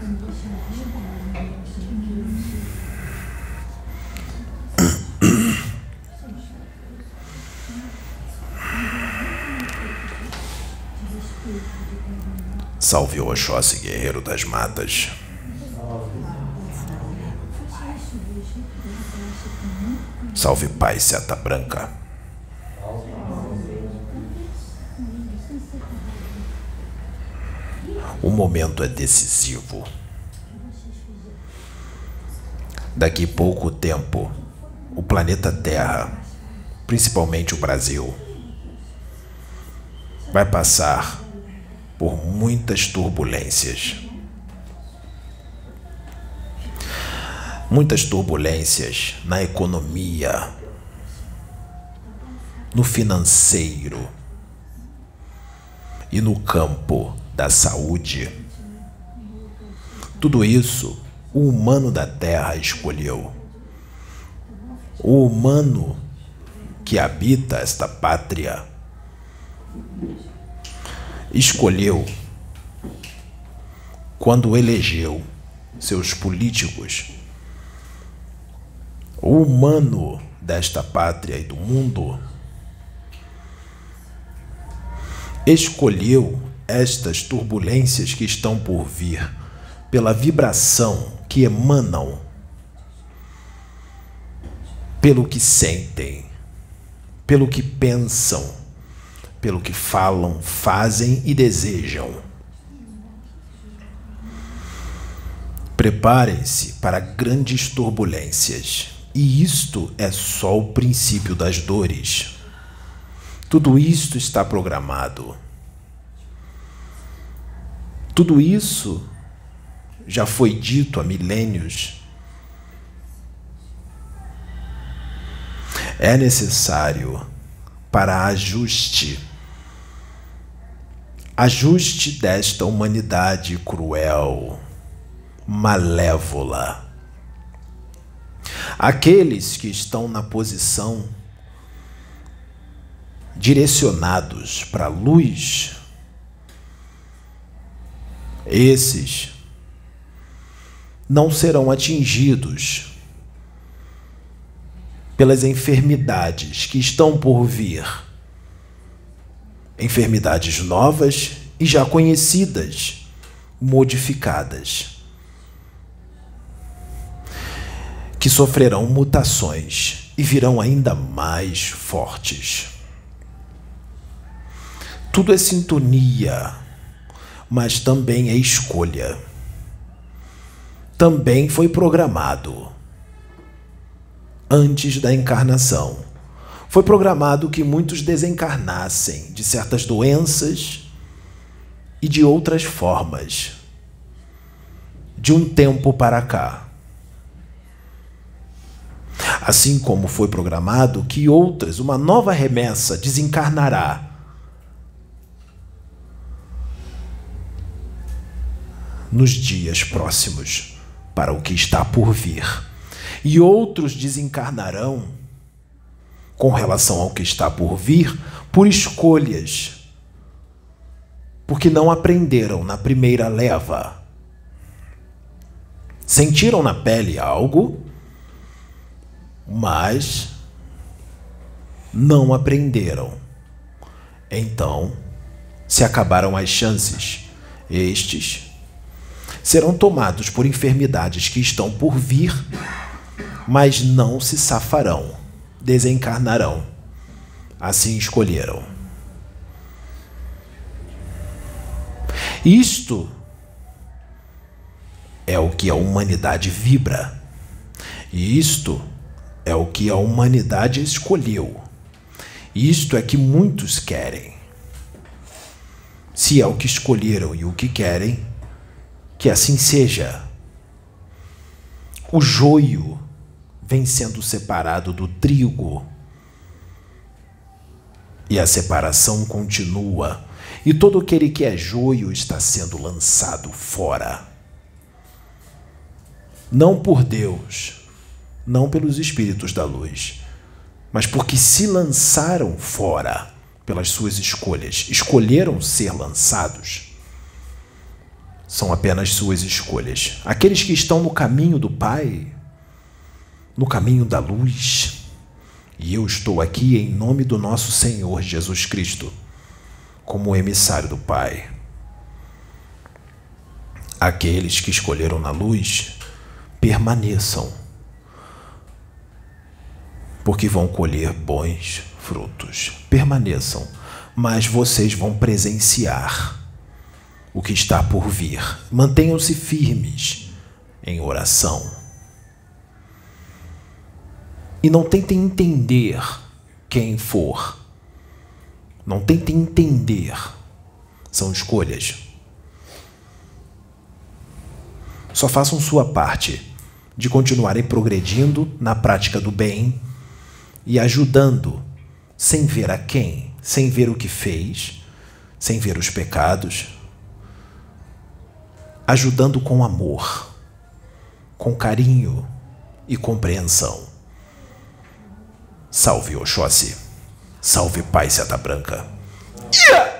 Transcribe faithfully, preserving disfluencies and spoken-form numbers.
Salve o Oxóssi, guerreiro das matas. Salve Pai Seta Branca. O momento é decisivo. Daqui pouco tempo, o planeta Terra, principalmente o Brasil, vai passar por muitas turbulências. Muitas turbulências na economia, no financeiro e no campo da saúde. Tudo isso o humano da Terra escolheu. O humano que habita esta pátria escolheu quando elegeu seus políticos. O humano desta pátria e do mundo escolheu estas turbulências que estão por vir pela vibração que emanam, pelo que sentem, pelo que pensam, pelo que falam, fazem e desejam. Preparem-se para grandes turbulências. E isto é só o princípio das dores. Tudo isto está programado. Tudo isso já foi dito há milênios. É necessário para ajuste. Ajuste desta humanidade cruel, malévola. Aqueles que estão na posição direcionados para a luz, esses não serão atingidos pelas enfermidades que estão por vir. Enfermidades novas e já conhecidas, modificadas, que sofrerão mutações e virão ainda mais fortes. Tudo é sintonia, mas também é escolha. Também foi programado. Antes da encarnação, foi programado que muitos desencarnassem de certas doenças e de outras formas, de um tempo para cá. Assim como foi programado que outras, uma nova remessa, desencarnará nos dias próximos para o que está por vir. E outros desencarnarão com relação ao que está por vir por escolhas, porque não aprenderam na primeira leva. Sentiram na pele algo, mas não aprenderam. Então, se acabaram as chances. Estes serão tomados por enfermidades que estão por vir, mas não se safarão, desencarnarão. Assim escolheram. Isto é o que a humanidade vibra. E isto é o que a humanidade escolheu. Isto é que muitos querem. Se é o que escolheram e o que querem, que assim seja. O joio vem sendo separado do trigo. E a separação continua. E todo aquele que é joio está sendo lançado fora. Não por Deus, não pelos espíritos da luz, mas porque se lançaram fora pelas suas escolhas, escolheram ser lançados, são apenas suas escolhas. Aqueles que estão no caminho do Pai, no caminho da luz. E eu estou aqui em nome do nosso Senhor Jesus Cristo, como emissário do Pai. Aqueles que escolheram na luz, permaneçam, porque vão colher bons frutos. Permaneçam, mas vocês vão presenciar o que está por vir. Mantenham-se firmes em oração. E não tentem entender quem for. Não tentem entender. São escolhas. Só façam sua parte de continuarem progredindo na prática do bem e ajudando, sem ver a quem, sem ver o que fez, sem ver os pecados, ajudando com amor, com carinho e compreensão. Salve Oxóssi, salve Pai Seta Branca. Yeah!